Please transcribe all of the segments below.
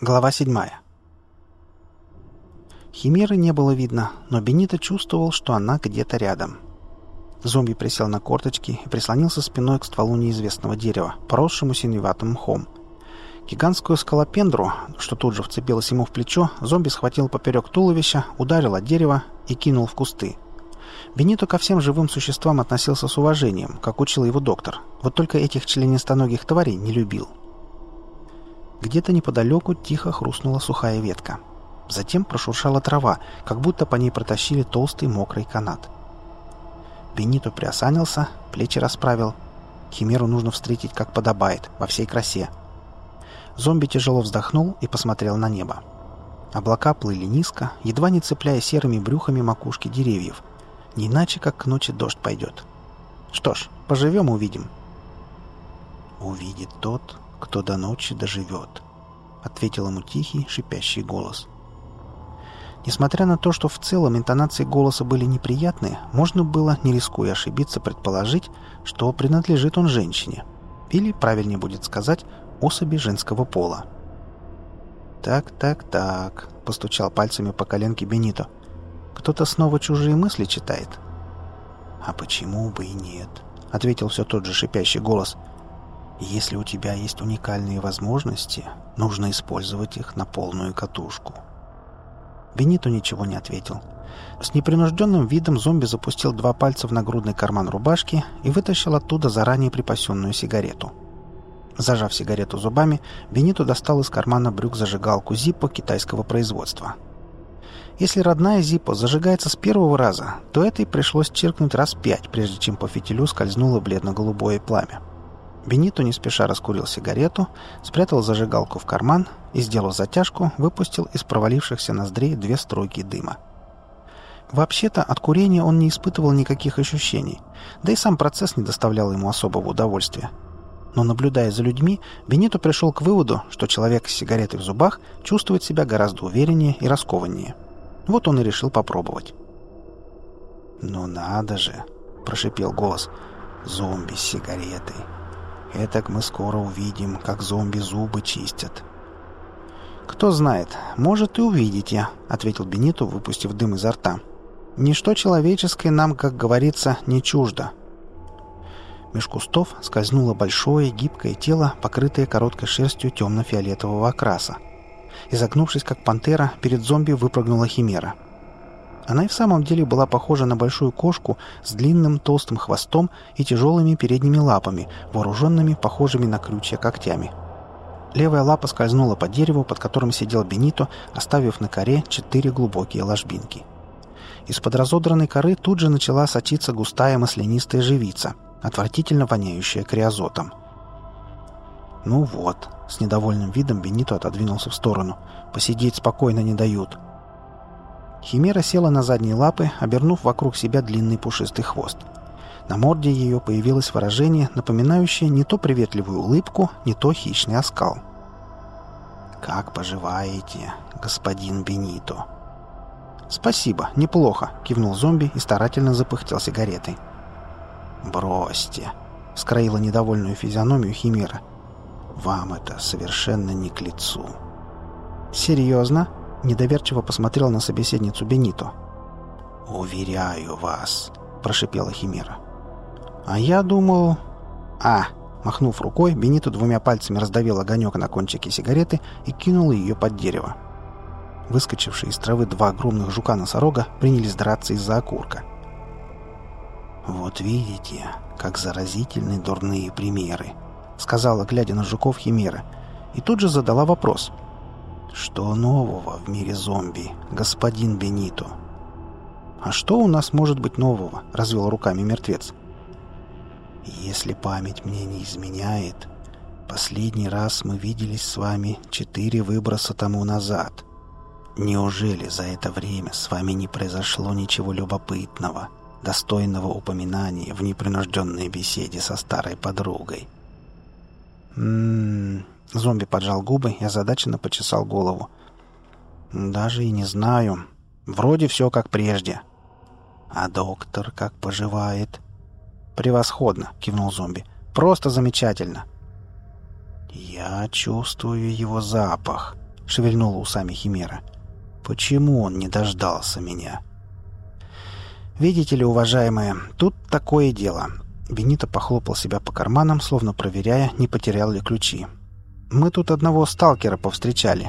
Глава 7. Химеры не было видно, но Бенито чувствовал, что она где-то рядом. Зомби присел на корточки и прислонился спиной к стволу неизвестного дерева, поросшему синеватым мхом. Гигантскую скалопендру, что тут же вцепилась ему в плечо, зомби схватил поперек туловища, ударил от дерева и кинул в кусты. Бенито ко всем живым существам относился с уважением, как учил его доктор, вот только этих членистоногих тварей не любил. Где-то неподалеку тихо хрустнула сухая ветка. Затем прошуршала трава, как будто по ней протащили толстый мокрый канат. Бенито приосанился, плечи расправил. Химеру нужно встретить как подобает, во всей красе. Зомби тяжело вздохнул и посмотрел на небо. Облака плыли низко, едва не цепляя серыми брюхами макушки деревьев. Не иначе, как к ночи дождь пойдет. Что ж, поживем — увидим. «Увидит тот, кто до ночи доживет», — ответил ему тихий, шипящий голос. Несмотря на то, что в целом интонации голоса были неприятные, можно было, не рискуя ошибиться, предположить, что принадлежит он женщине. Или, правильнее будет сказать, особи женского пола. «Так», — постучал пальцами по коленке Бенито. «Кто-то снова чужие мысли читает?» «А почему бы и нет?» — ответил все тот же шипящий голос. «Если у тебя есть уникальные возможности, нужно использовать их на полную катушку». Бенито ничего не ответил. С непринужденным видом зомби запустил 2 пальца в нагрудный карман рубашки и вытащил оттуда заранее припасенную сигарету. Зажав сигарету зубами, Бенито достал из кармана брюк зажигалку Zippo китайского производства. Если родная Zippo зажигается с первого раза, то этой пришлось чиркнуть раз 5, прежде чем по фитилю скользнуло бледно-голубое пламя. Бенито не спеша раскурил сигарету, спрятал зажигалку в карман и, сделав затяжку, выпустил из провалившихся ноздрей 2 струйки дыма. Вообще-то от курения он не испытывал никаких ощущений, да и сам процесс не доставлял ему особого удовольствия. Но, наблюдая за людьми, Бенито пришел к выводу, что человек с сигаретой в зубах чувствует себя гораздо увереннее и раскованнее. Вот он и решил попробовать. «Ну надо же!» – прошипел голос. «Зомби с сигаретой. Этак мы скоро увидим, как зомби зубы чистят». «Кто знает, может, и увидите», — ответил Бенито, выпустив дым изо рта. «Ничто человеческое нам, как говорится, не чуждо». Меж кустов скользнуло большое гибкое тело, покрытое короткой шерстью темно-фиолетового окраса. Изогнувшись, как пантера, перед зомби выпрыгнула химера. Она и в самом деле была похожа на большую кошку с длинным толстым хвостом и тяжелыми передними лапами, вооруженными, похожими на крючья когтями. Левая лапа скользнула по дереву, под которым сидел Бенито, оставив на коре 4 глубокие ложбинки. Из-под разодранной коры тут же начала сочиться густая маслянистая живица, отвратительно воняющая криозотом. «Ну вот», — с недовольным видом Бенито отодвинулся в сторону. «Посидеть спокойно не дают». Химера села на задние лапы, обернув вокруг себя длинный пушистый хвост. На морде ее появилось выражение, напоминающее не то приветливую улыбку, не то хищный оскал. «Как поживаете, господин Бенито?» «Спасибо, неплохо», — кивнул зомби и старательно запыхтел сигаретой. «Бросьте», — скроила недовольную физиономию химера. «Вам это совершенно не к лицу». «Серьезно?» — недоверчиво посмотрел на собеседницу Бенито. «Уверяю вас», — прошипела химера. «А я думал...» Махнув рукой, Бенито 2 пальцами раздавил огонек на кончике сигареты и кинул ее под дерево. Выскочившие из травы 2 огромных жука-носорога принялись драться из-за окурка. «Вот видите, как заразительны дурные примеры», — сказала, глядя на жуков, химера, и тут же задала вопрос. «Что нового в мире зомби, господин Бенито?» «А что у нас может быть нового?» — развел руками мертвец. «Если память мне не изменяет, последний раз мы виделись с вами 4 выброса тому назад. Неужели за это время с вами не произошло ничего любопытного, достойного упоминания в непринужденной беседе со старой подругой?» Зомби поджал губы и озадаченно почесал голову. «Даже и не знаю. Вроде все как прежде». «А доктор как поживает?» «Превосходно», — кивнул зомби. «Просто замечательно». «Я чувствую его запах», — шевельнула усами Химера. «Почему он не дождался меня?» «Видите ли, уважаемые, тут такое дело». Бенито похлопал себя по карманам, словно проверяя, не потерял ли ключи. «Мы тут одного сталкера повстречали».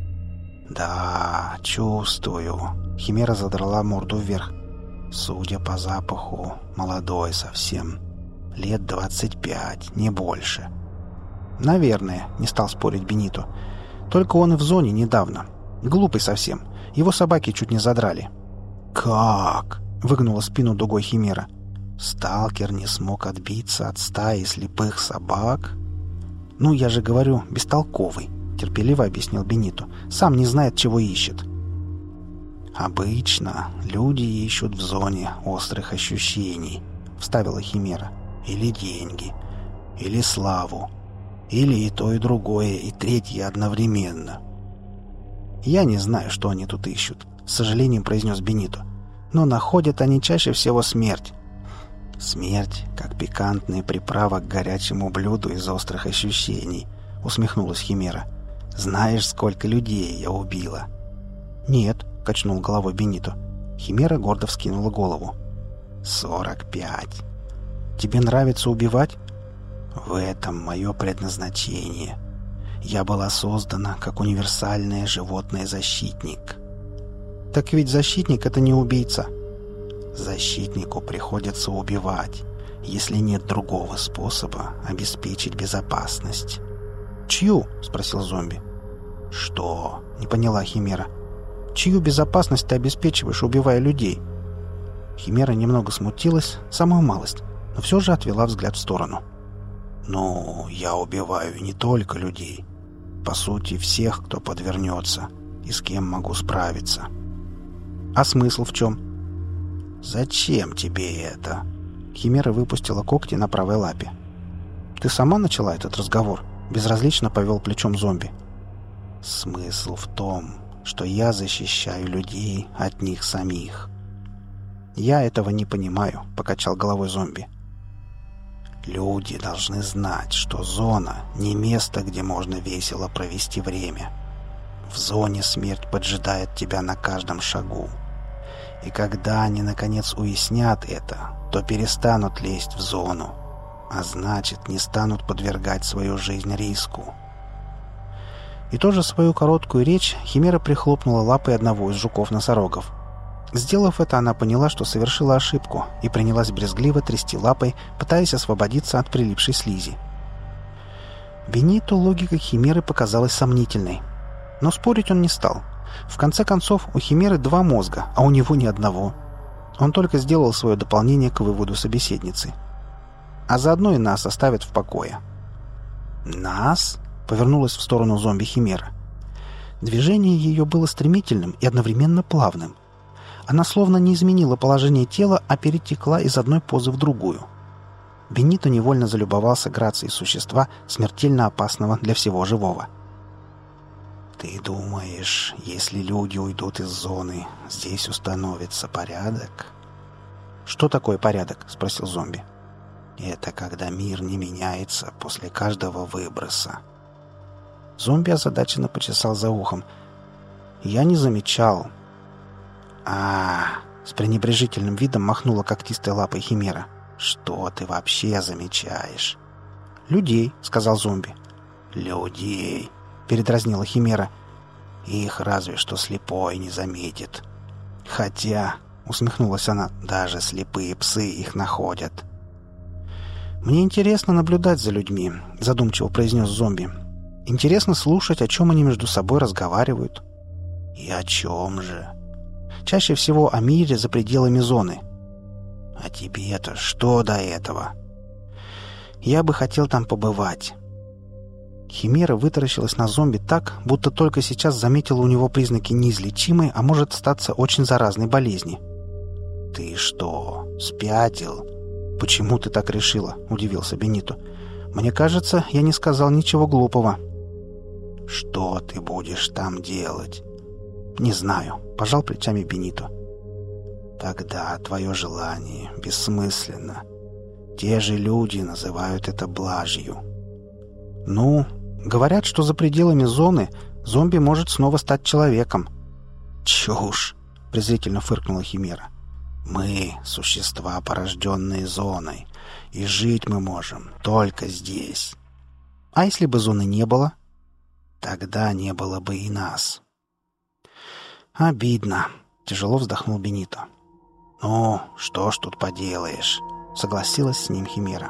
«Да, чувствую». Химера задрала морду вверх. «Судя по запаху, молодой совсем. Лет 25, не больше». «Наверное», — не стал спорить Бенито. «Только он и в зоне недавно. Глупый совсем. Его собаки чуть не задрали». «Как?» — выгнула спину дугой Химера. «Сталкер не смог отбиться от стаи слепых собак?» «Ну, я же говорю, бестолковый», — терпеливо объяснил Бенито. «Сам не знает, чего ищет». «Обычно люди ищут в зоне острых ощущений», — вставила Химера. «Или деньги, или славу, или и то, и другое, и третье одновременно». «Я не знаю, что они тут ищут», — с сожалением произнес Бенито. «Но находят они чаще всего смерть». «Смерть, как пикантная приправа к горячему блюду из острых ощущений», — усмехнулась Химера. «Знаешь, сколько людей я убила?» «Нет», — качнул головой Бенито. Химера гордо вскинула голову. 45. «Тебе нравится убивать?» «В этом мое предназначение. Я была создана как универсальный животное-защитник». «Так ведь защитник — это не убийца». «Защитнику приходится убивать, если нет другого способа обеспечить безопасность». «Чью?» — спросил зомби. «Что?» — не поняла Химера. «Чью безопасность ты обеспечиваешь, убивая людей?» Химера немного смутилась, самую малость, но все же отвела взгляд в сторону. «Ну, я убиваю не только людей. По сути, всех, кто подвернется, и с кем могу справиться». «А смысл в чем?» «Зачем тебе это?» Химера выпустила когти на правой лапе. «Ты сама начала этот разговор?» Безразлично повел плечом зомби. «Смысл в том, что я защищаю людей от них самих». «Я этого не понимаю», — покачал головой зомби. «Люди должны знать, что зона — не место, где можно весело провести время. В зоне смерть поджидает тебя на каждом шагу. И когда они, наконец, уяснят это, то перестанут лезть в зону, а значит, не станут подвергать свою жизнь риску». И тоже свою короткую речь Химера прихлопнула лапой одного из жуков-носорогов. Сделав это, она поняла, что совершила ошибку, и принялась брезгливо трясти лапой, пытаясь освободиться от прилипшей слизи. Бенито логика Химеры показалась сомнительной. Но спорить он не стал. В конце концов, у Химеры 2 мозга, а у него ни одного. Он только сделал свое дополнение к выводу собеседницы. А заодно и нас оставят в покое. «Нас?» — повернулась в сторону зомби Химера. Движение ее было стремительным и одновременно плавным. Она словно не изменила положение тела, а перетекла из одной позы в другую. Бенито невольно залюбовался грацией существа, смертельно опасного для всего живого. «Ты думаешь, если люди уйдут из зоны, здесь установится порядок?» «Что такое порядок?» — спросил зомби. «Это когда мир не меняется после каждого выброса». Зомби озадаченно почесал за ухом. «Я не замечал». С пренебрежительным видом махнула когтистой лапой Химера. «Что ты вообще замечаешь?» «Людей», — сказал зомби. «Людей», — передразнила Химера. «Их разве что слепой не заметит. Хотя», — усмехнулась она, — «даже слепые псы их находят». «Мне интересно наблюдать за людьми», — задумчиво произнес зомби. «Интересно слушать, о чем они между собой разговаривают». «И о чем же?» «Чаще всего о мире за пределами зоны». «А тебе-то что до этого?» «Я бы хотел там побывать». Химера вытаращилась на зомби так, будто только сейчас заметила у него признаки неизлечимой, а может статься очень заразной болезни. «Ты что, спятил?» «Почему ты так решила?» — удивился Бенито. «Мне кажется, я не сказал ничего глупого». «Что ты будешь там делать?» «Не знаю», — пожал плечами Бенито. «Тогда твое желание бессмысленно. Те же люди называют это блажью». «Ну, говорят, что за пределами зоны Зомби может снова стать человеком». «Чушь!» — презрительно фыркнула Химера. «Мы — существа, порожденные зоной, и жить мы можем только здесь». «А если бы зоны не было?» «Тогда не было бы и нас». «Обидно», — тяжело вздохнул Бенито. «Ну, что ж тут поделаешь», — согласилась с ним Химера.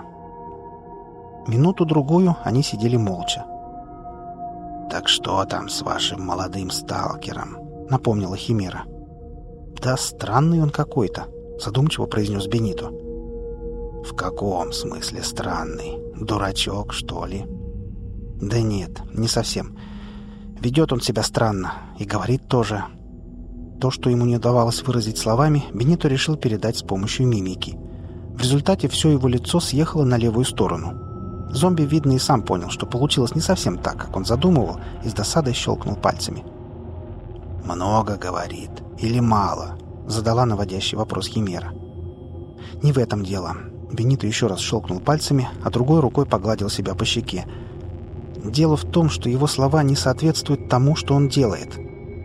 Минуту-другую они сидели молча. «Так что там с вашим молодым сталкером?» — напомнила Химера. «Да странный он какой-то», — задумчиво произнес Бенито. «В каком смысле странный? Дурачок, что ли?» «Да нет, не совсем. Ведет он себя странно и говорит тоже». То, что ему не удавалось выразить словами, Бенито решил передать с помощью мимики. В результате все его лицо съехало на левую сторону. Зомби, видно, и сам понял, что получилось не совсем так, как он задумывал, и с досадой щелкнул пальцами. «Много, — говорит, — или мало?» — задала наводящий вопрос Химера. «Не в этом дело». Бенито еще раз щелкнул пальцами, а другой рукой погладил себя по щеке. «Дело в том, что его слова не соответствуют тому, что он делает».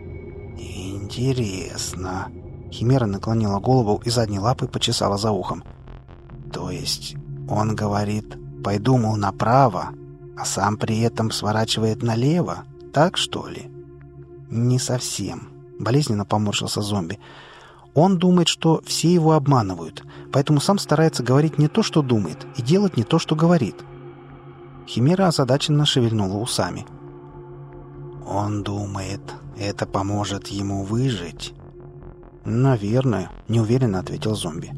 «Интересно». Химера наклонила голову и задней лапой почесала за ухом. «То есть он говорит: пойду, мол, направо, а сам при этом сворачивает налево? Так, что ли?» «Не совсем», — болезненно поморщился зомби. «Он думает, что все его обманывают, поэтому сам старается говорить не то, что думает, и делать не то, что говорит». Химера озадаченно шевельнула усами. «Он думает, это поможет ему выжить?» «Наверное», — неуверенно ответил зомби.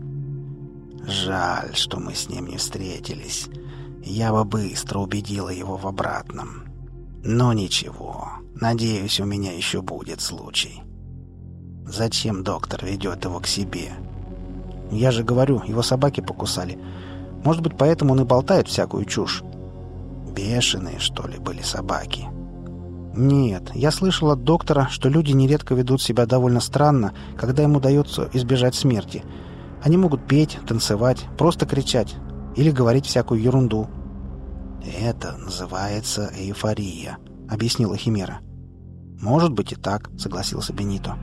«Жаль, что мы с ним не встретились. Я бы быстро убедила его в обратном. Но ничего, надеюсь, у меня еще будет случай. Зачем доктор ведет его к себе?» «Я же говорю, его собаки покусали. Может быть, поэтому он и болтает всякую чушь». «Бешеные, что ли, были собаки?» «Нет, я слышал от доктора, что люди нередко ведут себя довольно странно, когда им удается избежать смерти. Они могут петь, танцевать, просто кричать или говорить всякую ерунду». «Это называется эйфория», — объяснила Химера. «Может быть и так», — согласился Бенито.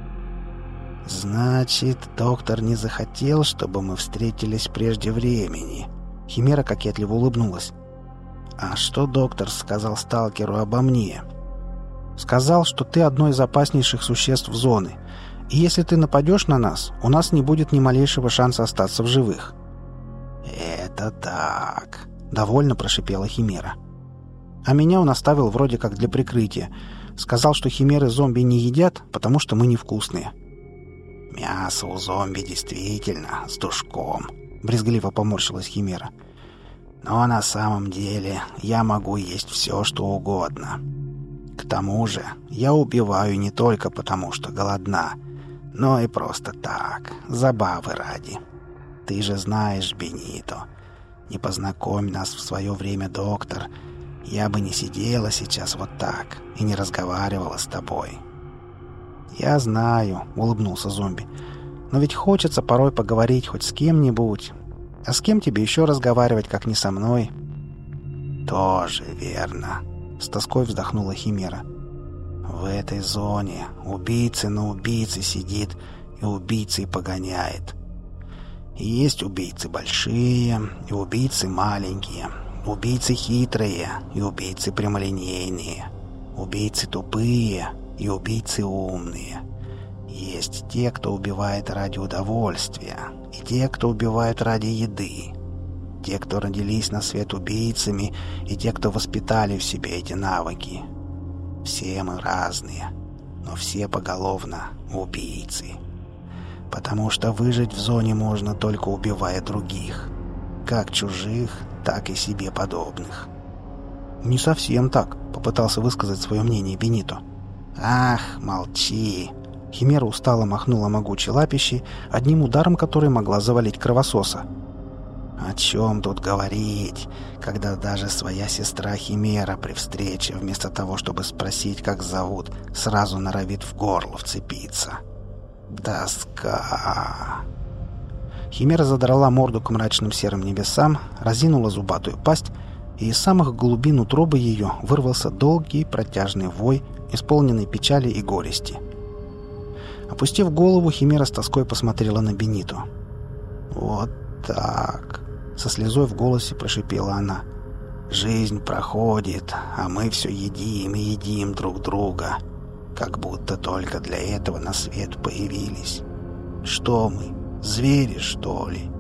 «Значит, доктор не захотел, чтобы мы встретились прежде времени?» Химера кокетливо улыбнулась. «А что доктор сказал сталкеру обо мне?» «Сказал, что ты одно из опаснейших существ зоны, и если ты нападешь на нас, у нас не будет ни малейшего шанса остаться в живых». «Это так», — довольно прошипела Химера. «А меня он оставил вроде как для прикрытия. Сказал, что химеры зомби не едят, потому что мы невкусные». «Мясо у зомби действительно с душком», — брезгливо поморщилась Химера. «Но на самом деле я могу есть все, что угодно. К тому же я убиваю не только потому, что голодна, но и просто так, забавы ради. Ты же знаешь, Бенито, не познакомь нас в свое время, доктор, я бы не сидела сейчас вот так и не разговаривала с тобой». «Я знаю», — улыбнулся зомби, — «но ведь хочется порой поговорить хоть с кем-нибудь. А с кем тебе еще разговаривать, как не со мной?» «Тоже верно», — с тоской вздохнула Химера. «В этой зоне убийца на убийце сидит и убийцей погоняет. И есть убийцы большие и убийцы маленькие, убийцы хитрые и убийцы прямолинейные, убийцы тупые и убийцы умные. Есть те, кто убивает ради удовольствия, и те, кто убивают ради еды. Те, кто родились на свет убийцами, и те, кто воспитали в себе эти навыки. Все мы разные, но все поголовно убийцы. Потому что выжить в зоне можно только убивая других, как чужих, так и себе подобных». «Не совсем так», — попытался высказать свое мнение Бенито. «Ах, молчи!» Химера устало махнула могучей лапищей, одним ударом которой могла завалить кровососа. «О чем тут говорить, когда даже своя сестра Химера при встрече, вместо того, чтобы спросить, как зовут, сразу норовит в горло вцепиться? Доска!» Химера задрала морду к мрачным серым небесам, разинула зубатую пасть, и из самых глубин утробы ее вырвался долгий протяжный вой, исполненный печали и горести. Опустив голову, Химера с тоской посмотрела на Бениту. «Вот так!» — со слезой в голосе прошипела она. «Жизнь проходит, а мы все едим и едим друг друга, как будто только для этого на свет появились. Что мы, звери, что ли?»